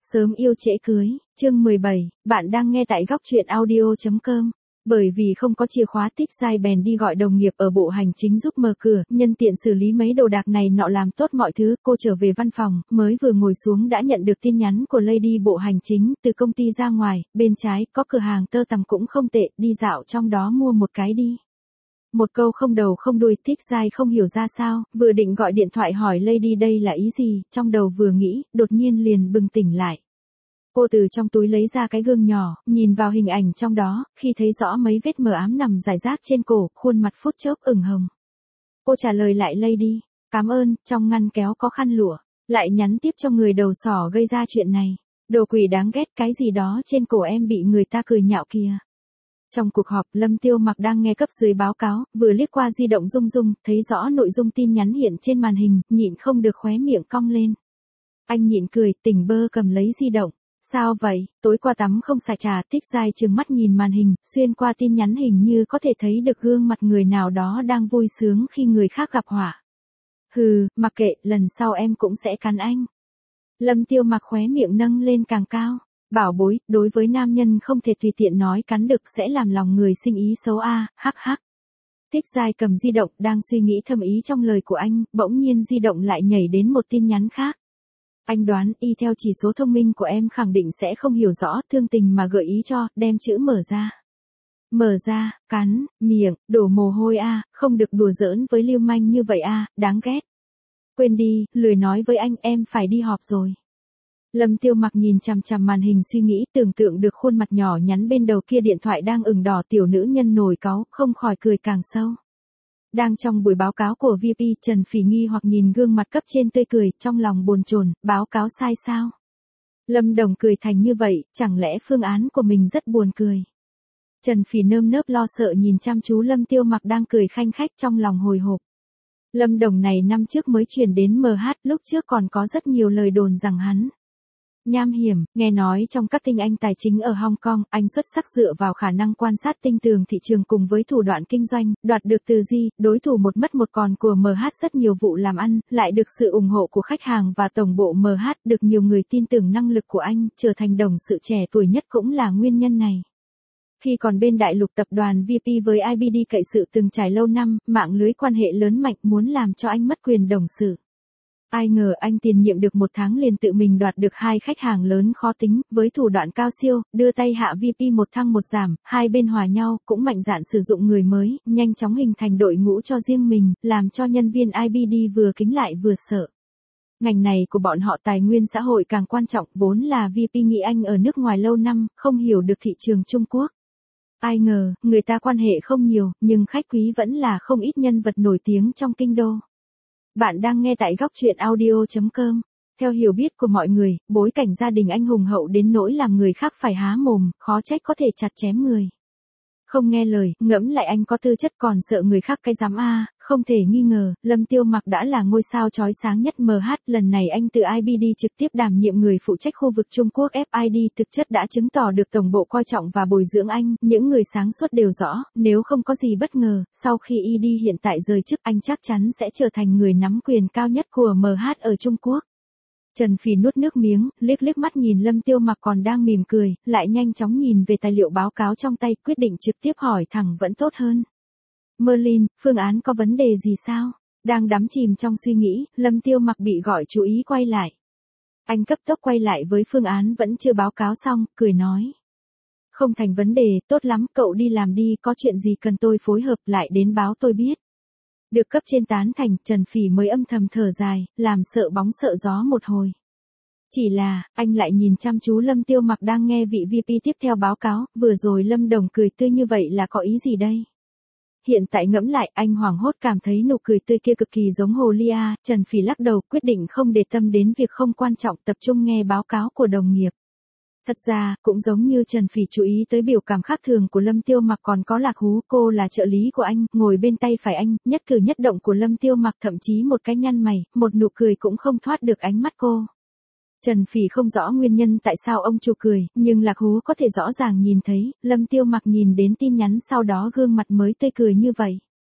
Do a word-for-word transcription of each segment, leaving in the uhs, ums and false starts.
Sớm yêu trễ cưới, chương mười bảy, bạn đang nghe tại góc truyện audio chấm com. Bởi vì không có chìa khóa Tích Giai bèn đi gọi đồng nghiệp ở bộ hành chính giúp mở cửa, nhân tiện xử lý mấy đồ đạc này nọ làm tốt mọi thứ. Cô trở về văn phòng, mới vừa ngồi xuống đã nhận được tin nhắn của Lady bộ hành chính, từ công ty ra ngoài, bên trái, có cửa hàng tơ tằm cũng không tệ, đi dạo trong đó mua một cái đi. Một câu không đầu không đuôi, Tích Giai không hiểu ra sao, vừa định gọi điện thoại hỏi Lady đây là ý gì, trong đầu vừa nghĩ, đột nhiên liền bừng tỉnh lại. Cô từ trong túi lấy ra cái gương nhỏ, nhìn vào hình ảnh trong đó, khi thấy rõ mấy vết mờ ám nằm rải rác trên cổ, khuôn mặt phút chốc ửng hồng. Cô trả lời lại Lady, cảm ơn, trong ngăn kéo có khăn lụa, lại nhắn tiếp cho người đầu sỏ gây ra chuyện này. Đồ quỷ đáng ghét, cái gì đó trên cổ em bị người ta cười nhạo kìa. Trong cuộc họp, Lâm Tiêu Mặc đang nghe cấp dưới báo cáo, vừa liếc qua di động rung rung, thấy rõ nội dung tin nhắn hiện trên màn hình, nhịn không được khóe miệng cong lên. Anh nhịn cười, tỉnh bơ cầm lấy di động. Sao vậy, tối qua tắm không sạch trà? Tích Giai trừng mắt nhìn màn hình, xuyên qua tin nhắn hình như có thể thấy được gương mặt người nào đó đang vui sướng khi người khác gặp họa. Hừ, mặc kệ, lần sau em cũng sẽ cắn anh. Lâm Tiêu Mặc khóe miệng nâng lên càng cao. Bảo bối, đối với nam nhân không thể tùy tiện nói cắn được sẽ làm lòng người sinh ý xấu a, hắc hắc. Tích Giai cầm di động đang suy nghĩ thâm ý trong lời của anh, bỗng nhiên di động lại nhảy đến một tin nhắn khác. Anh đoán, y theo chỉ số thông minh của em khẳng định sẽ không hiểu rõ, thương tình mà gợi ý cho, đem chữ mở ra. Mở ra, cắn, miệng, đổ mồ hôi a, không được đùa giỡn với lưu manh như vậy a, đáng ghét. Quên đi, lười nói với anh, em phải đi họp rồi. Lâm Tiêu Mặc nhìn chằm chằm màn hình suy nghĩ, tưởng tượng được khuôn mặt nhỏ nhắn bên đầu kia điện thoại đang ửng đỏ, tiểu nữ nhân nổi cáu, không khỏi cười càng sâu. Đang trong buổi báo cáo của vê pê, Trần Phỉ nghi hoặc nhìn gương mặt cấp trên tươi cười, trong lòng bồn chồn, báo cáo sai sao? Lâm Đồng cười thành như vậy, chẳng lẽ phương án của mình rất buồn cười? Trần Phỉ nơm nớp lo sợ nhìn chăm chú Lâm Tiêu Mặc đang cười khanh khách, trong lòng hồi hộp. Lâm Đồng này năm trước mới chuyển đến em hát, lúc trước còn có rất nhiều lời đồn rằng hắn nham hiểm, nghe nói trong các tinh anh tài chính ở Hong Kong, anh xuất sắc dựa vào khả năng quan sát tinh tường thị trường cùng với thủ đoạn kinh doanh, đoạt được từ Di, đối thủ một mất một còn của em hát rất nhiều vụ làm ăn, lại được sự ủng hộ của khách hàng và tổng bộ em hát, được nhiều người tin tưởng năng lực của anh, trở thành đồng sự trẻ tuổi nhất cũng là nguyên nhân này. Khi còn bên đại lục tập đoàn vê pê với i bê đê cậy sự từng trải lâu năm, mạng lưới quan hệ lớn mạnh muốn làm cho anh mất quyền đồng sự. Ai ngờ anh tiền nhiệm được một tháng liền tự mình đoạt được hai khách hàng lớn khó tính, với thủ đoạn cao siêu, đưa tay hạ vê pê một thăng một giảm, hai bên hòa nhau, cũng mạnh dạn sử dụng người mới, nhanh chóng hình thành đội ngũ cho riêng mình, làm cho nhân viên i bê đê vừa kính lại vừa sợ. Ngành này của bọn họ tài nguyên xã hội càng quan trọng, vốn là vê pê nghĩ anh ở nước ngoài lâu năm, không hiểu được thị trường Trung Quốc. Ai ngờ, người ta quan hệ không nhiều, nhưng khách quý vẫn là không ít nhân vật nổi tiếng trong kinh đô. Bạn đang nghe tại góc truyện audio chấm com. Theo hiểu biết của mọi người, bối cảnh gia đình anh hùng hậu đến nỗi làm người khác phải há mồm, khó trách có thể chặt chém người. Không nghe lời, ngẫm lại anh có tư chất còn sợ người khác cái dám a, không thể nghi ngờ, Lâm Tiêu Mặc đã là ngôi sao chói sáng nhất em hát, lần này anh từ i bê đê trực tiếp đảm nhiệm người phụ trách khu vực Trung Quốc ép i đê, thực chất đã chứng tỏ được tổng bộ coi trọng và bồi dưỡng anh, những người sáng suốt đều rõ, nếu không có gì bất ngờ, sau khi i đê hiện tại rời chức anh chắc chắn sẽ trở thành người nắm quyền cao nhất của em hát ở Trung Quốc. Trần Phỉ nuốt nước miếng, liếc liếc mắt nhìn Lâm Tiêu Mặc còn đang mỉm cười, lại nhanh chóng nhìn về tài liệu báo cáo trong tay, quyết định trực tiếp hỏi thẳng vẫn tốt hơn. Merlin, phương án có vấn đề gì sao? Đang đắm chìm trong suy nghĩ, Lâm Tiêu Mặc bị gọi chú ý quay lại. Anh cấp tốc quay lại với phương án vẫn chưa báo cáo xong, cười nói. Không thành vấn đề, tốt lắm, cậu đi làm đi, có chuyện gì cần tôi phối hợp lại đến báo tôi biết. Được cấp trên tán thành, Trần Phỉ mới âm thầm thở dài, làm sợ bóng sợ gió một hồi. Chỉ là, anh lại nhìn chăm chú Lâm Tiêu Mặc đang nghe vị vê pê tiếp theo báo cáo, vừa rồi Lâm Đồng cười tươi như vậy là có ý gì đây? Hiện tại ngẫm lại, anh hoảng hốt cảm thấy nụ cười tươi kia cực kỳ giống hồ ly a. Trần Phỉ lắc đầu, quyết định không để tâm đến việc không quan trọng, tập trung nghe báo cáo của đồng nghiệp. Thật ra, cũng giống như Trần Phỉ chú ý tới biểu cảm khác thường của Lâm Tiêu Mặc còn có Lạc Hú, cô là trợ lý của anh, ngồi bên tay phải anh, nhất cử nhất động của Lâm Tiêu Mặc thậm chí một cái nhăn mày, một nụ cười cũng không thoát được ánh mắt cô. Trần Phỉ không rõ nguyên nhân tại sao ông chủ cười, nhưng Lạc Hú có thể rõ ràng nhìn thấy, Lâm Tiêu Mặc nhìn đến tin nhắn sau đó gương mặt mới tươi cười như vậy.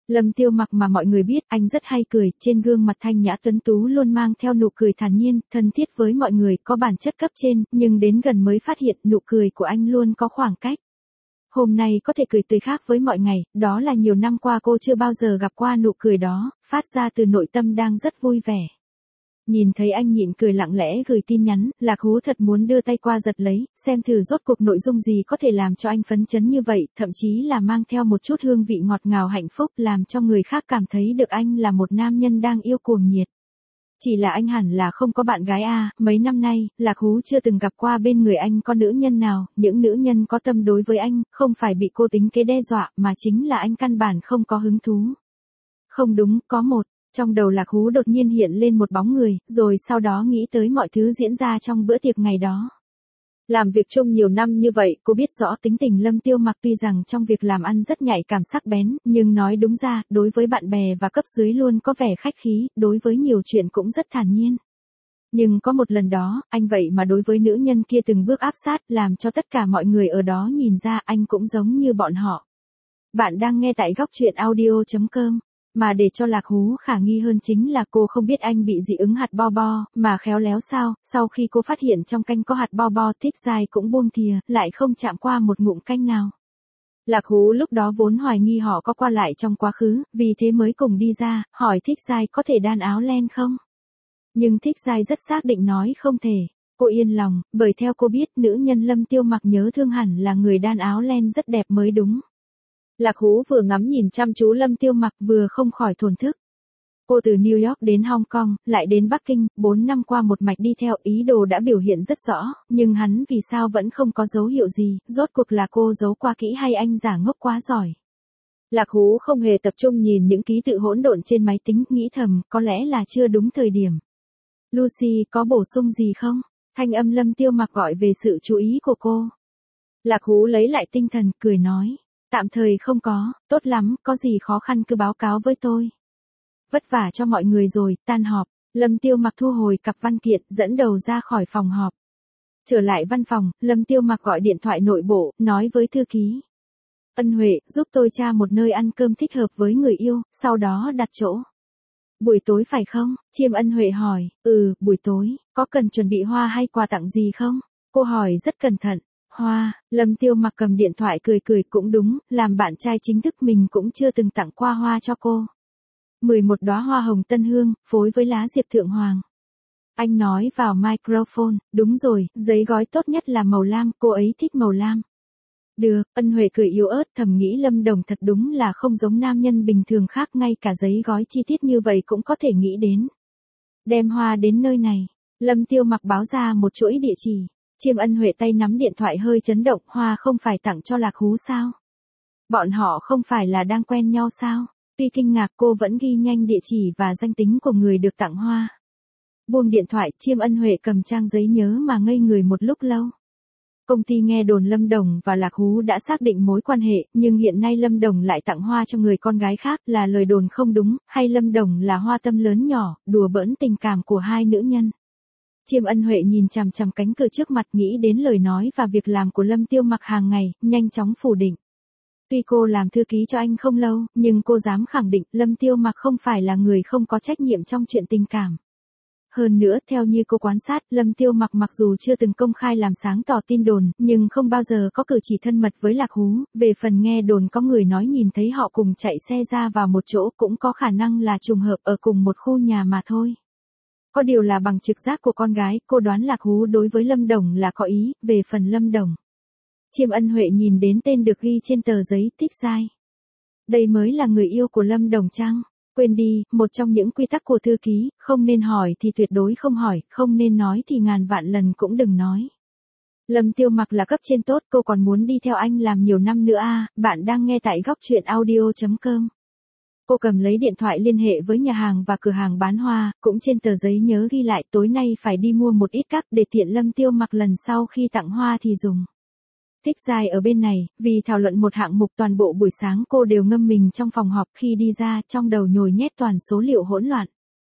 Lâm Tiêu Mặc mà mọi người biết anh rất hay cười, trên gương mặt thanh nhã tuấn tú luôn mang theo nụ cười thản nhiên, thân thiết với mọi người, có bản chất cấp trên, nhưng đến gần mới phát hiện nụ cười của anh luôn có khoảng cách. Hôm nay có thể cười tươi khác với mọi ngày, đó là nhiều năm qua cô chưa bao giờ gặp qua nụ cười đó, phát ra từ nội tâm đang rất vui vẻ. Nhìn thấy anh nhịn cười lặng lẽ gửi tin nhắn, Lạc Hú thật muốn đưa tay qua giật lấy, xem thử rốt cuộc nội dung gì có thể làm cho anh phấn chấn như vậy, thậm chí là mang theo một chút hương vị ngọt ngào hạnh phúc, làm cho người khác cảm thấy được anh là một nam nhân đang yêu cuồng nhiệt. Chỉ là anh hẳn là không có bạn gái à, mấy năm nay, Lạc Hú chưa từng gặp qua bên người anh có nữ nhân nào, những nữ nhân có tâm đối với anh, không phải bị cô tính kế đe dọa, mà chính là anh căn bản không có hứng thú. Không đúng, có một. Trong đầu Lạc Hú đột nhiên hiện lên một bóng người, rồi sau đó nghĩ tới mọi thứ diễn ra trong bữa tiệc ngày đó. Làm việc chung nhiều năm như vậy, cô biết rõ tính tình Lâm Tiêu Mặc tuy rằng trong việc làm ăn rất nhạy cảm sắc bén, nhưng nói đúng ra, đối với bạn bè và cấp dưới luôn có vẻ khách khí, đối với nhiều chuyện cũng rất thản nhiên. Nhưng có một lần đó, anh vậy mà đối với nữ nhân kia từng bước áp sát, làm cho tất cả mọi người ở đó nhìn ra anh cũng giống như bọn họ. Bạn đang nghe tại góc truyện audio chấm com. Mà để cho Lạc Hú khả nghi hơn chính là cô không biết anh bị dị ứng hạt bo bo, mà khéo léo sao, sau khi cô phát hiện trong canh có hạt bo bo, Thích Giai cũng buông thìa, lại không chạm qua một ngụm canh nào. Lạc Hú lúc đó vốn hoài nghi họ có qua lại trong quá khứ, vì thế mới cùng đi ra, hỏi Thích Giai có thể đan áo len không? Nhưng Thích Giai rất xác định nói không thể. Cô yên lòng, bởi theo cô biết nữ nhân Lâm Tiêu Mặc nhớ thương hẳn là người đan áo len rất đẹp mới đúng. Lạc Hú vừa ngắm nhìn chăm chú Lâm Tiêu Mặc vừa không khỏi thổn thức. Cô từ New York đến Hong Kong, lại đến Bắc Kinh, bốn năm qua một mạch đi theo, ý đồ đã biểu hiện rất rõ, nhưng hắn vì sao vẫn không có dấu hiệu gì, rốt cuộc là cô giấu qua kỹ hay anh giả ngốc quá giỏi. Lạc Hú không hề tập trung nhìn những ký tự hỗn độn trên máy tính, nghĩ thầm, có lẽ là chưa đúng thời điểm. Lucy, có bổ sung gì không? Thanh âm Lâm Tiêu Mặc gọi về sự chú ý của cô. Lạc Hú lấy lại tinh thần, cười nói. Tạm thời không có, tốt lắm, có gì khó khăn cứ báo cáo với tôi. Vất vả cho mọi người rồi, tan họp, Lâm Tiêu Mặc thu hồi cặp văn kiện, dẫn đầu ra khỏi phòng họp. Trở lại văn phòng, Lâm Tiêu Mặc gọi điện thoại nội bộ, nói với thư ký. Ân Huệ, giúp tôi tra một nơi ăn cơm thích hợp với người yêu, sau đó đặt chỗ. Buổi tối phải không? Chiêm Ân Huệ hỏi, ừ, buổi tối, có cần chuẩn bị hoa hay quà tặng gì không? Cô hỏi rất cẩn thận. Hoa, Lâm Tiêu Mặc cầm điện thoại cười cười, cũng đúng, làm bạn trai chính thức mình cũng chưa từng tặng qua hoa cho cô. mười một đóa hoa hồng tân hương, phối với lá diệp thượng hoàng. Anh nói vào microphone, đúng rồi, giấy gói tốt nhất là màu lam, cô ấy thích màu lam. Được, Ân Huệ cười yếu ớt, thầm nghĩ Lâm Đồng thật đúng là không giống nam nhân bình thường khác, ngay cả giấy gói chi tiết như vậy cũng có thể nghĩ đến. Đem hoa đến nơi này, Lâm Tiêu Mặc báo ra một chuỗi địa chỉ. Chiêm Ân Huệ tay nắm điện thoại hơi chấn động, hoa không phải tặng cho Lạc Hú sao? Bọn họ không phải là đang quen nhau sao? Tuy kinh ngạc cô vẫn ghi nhanh địa chỉ và danh tính của người được tặng hoa. Buông điện thoại, Chiêm Ân Huệ cầm trang giấy nhớ mà ngây người một lúc lâu. Công ty nghe đồn Lâm Đồng và Lạc Hú đã xác định mối quan hệ, nhưng hiện nay Lâm Đồng lại tặng hoa cho người con gái khác, là lời đồn không đúng, hay Lâm Đồng là hoa tâm lớn nhỏ, đùa bỡn tình cảm của hai nữ nhân. Chiêm Ân Huệ nhìn chằm chằm cánh cửa trước mặt, nghĩ đến lời nói và việc làm của Lâm Tiêu Mặc hàng ngày, nhanh chóng phủ định. Tuy cô làm thư ký cho anh không lâu, nhưng cô dám khẳng định Lâm Tiêu Mặc không phải là người không có trách nhiệm trong chuyện tình cảm. Hơn nữa, theo như cô quan sát, Lâm Tiêu Mặc mặc dù chưa từng công khai làm sáng tỏ tin đồn, nhưng không bao giờ có cử chỉ thân mật với Lạc Hú. Về phần nghe đồn có người nói nhìn thấy họ cùng chạy xe ra vào một chỗ, cũng có khả năng là trùng hợp ở cùng một khu nhà mà thôi. Có điều là bằng trực giác của con gái, cô đoán Lạc Hú đối với Lâm Đồng là có ý. Về phần Lâm Đồng, Chiêm Ân Huệ nhìn đến tên được ghi trên tờ giấy, Thích Giai. Đây mới là người yêu của Lâm Đồng chăng? Quên đi, một trong những quy tắc của thư ký, không nên hỏi thì tuyệt đối không hỏi, không nên nói thì ngàn vạn lần cũng đừng nói. Lâm Tiêu Mặc là cấp trên tốt, cô còn muốn đi theo anh làm nhiều năm nữa à? Bạn đang nghe tại góc truyện audio chấm com. Cô cầm lấy điện thoại liên hệ với nhà hàng và cửa hàng bán hoa, cũng trên tờ giấy nhớ ghi lại tối nay phải đi mua một ít các để tiện Lâm Tiêu Mặc lần sau khi tặng hoa thì dùng. Thích Giai ở bên này, vì thảo luận một hạng mục toàn bộ buổi sáng cô đều ngâm mình trong phòng họp, khi đi ra trong đầu nhồi nhét toàn số liệu hỗn loạn.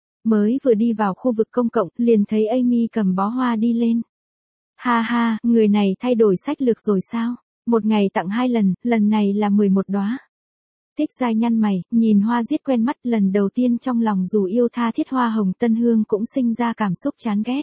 Mới vừa đi vào khu vực công cộng, liền thấy Amy cầm bó hoa đi lên. Ha ha, người này thay đổi sách lược rồi sao? Một ngày tặng hai lần, lần này là mười một đóa. Thích Giai nhăn mày, nhìn hoa giết quen mắt, lần đầu tiên trong lòng dù yêu tha thiết hoa hồng tân hương cũng sinh ra cảm xúc chán ghét.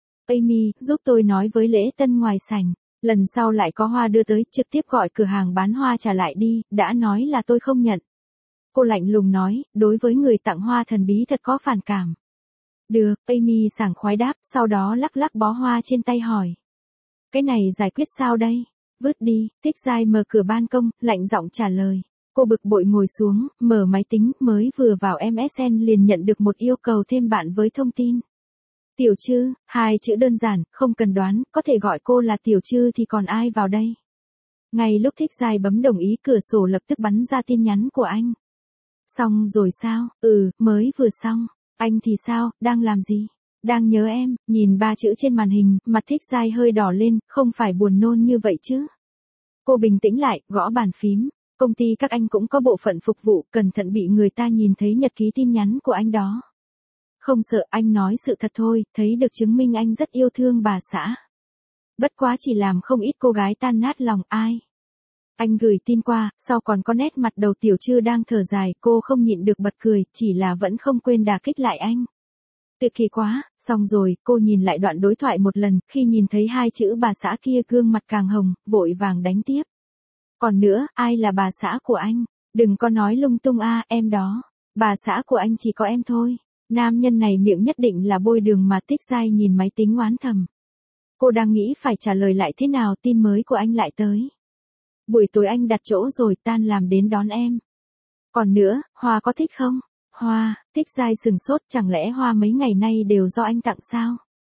Amy, giúp tôi nói với lễ tân ngoài sảnh, lần sau lại có hoa đưa tới, trực tiếp gọi cửa hàng bán hoa trả lại đi, đã nói là tôi không nhận. Cô lạnh lùng nói, đối với người tặng hoa thần bí thật có phản cảm. Được, Amy sảng khoái đáp, sau đó lắc lắc bó hoa trên tay hỏi. Cái này giải quyết sao đây? Vứt đi. Thích Giai mở cửa ban công, lạnh giọng trả lời. Cô bực bội ngồi xuống, mở máy tính, mới vừa vào em ét en liền nhận được một yêu cầu thêm bạn với thông tin. Tiểu Trư, hai chữ đơn giản, không cần đoán, có thể gọi cô là Tiểu Trư thì còn ai vào đây. Ngay lúc Thích Giai bấm đồng ý, cửa sổ lập tức bắn ra tin nhắn của anh. Xong rồi sao? Ừ, mới vừa xong. Anh thì sao, đang làm gì? Đang nhớ em. Nhìn ba chữ trên màn hình, mặt Thích Giai hơi đỏ lên, không phải buồn nôn như vậy chứ. Cô bình tĩnh lại, gõ bàn phím. Công ty các anh cũng có bộ phận phục vụ, cẩn thận bị người ta nhìn thấy nhật ký tin nhắn của anh đó. Không sợ, anh nói sự thật thôi, thấy được chứng minh anh rất yêu thương bà xã. Bất quá chỉ làm không ít cô gái tan nát lòng ai. Anh gửi tin qua, sau còn có nét mặt đầu Tiểu Trư đang thở dài, cô không nhịn được bật cười, chỉ là vẫn không quên đả kích lại anh. Tuyệt kỳ quá, xong rồi, cô nhìn lại đoạn đối thoại một lần, khi nhìn thấy hai chữ bà xã kia gương mặt càng hồng, vội vàng đánh tiếp. Còn nữa, ai là bà xã của anh? Đừng có nói lung tung a, em đó. Bà xã của anh chỉ có em thôi. Nam nhân này miệng nhất định là bôi đường mà. Thích Giai nhìn máy tính oán thầm. Cô đang nghĩ phải trả lời lại thế nào, tin mới của anh lại tới. Buổi tối anh đặt chỗ rồi, tan làm đến đón em. Còn nữa, hoa có thích không? Hoa, Thích Giai sừng sốt, chẳng lẽ hoa mấy ngày nay đều do anh tặng sao?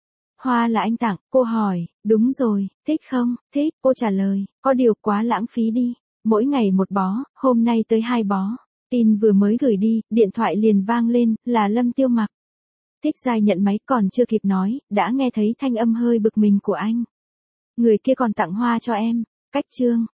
Hoa là anh tặng, cô hỏi, đúng rồi, thích không? Thích, cô trả lời, có điều quá lãng phí đi. Mỗi ngày một bó, hôm nay tới hai bó. Tin vừa mới gửi đi, điện thoại liền vang lên, là Lâm Tiêu Mặc. Thích Giai nhận máy, còn chưa kịp nói, đã nghe thấy thanh âm hơi bực mình của anh. Người kia còn tặng hoa cho em. Cách chương.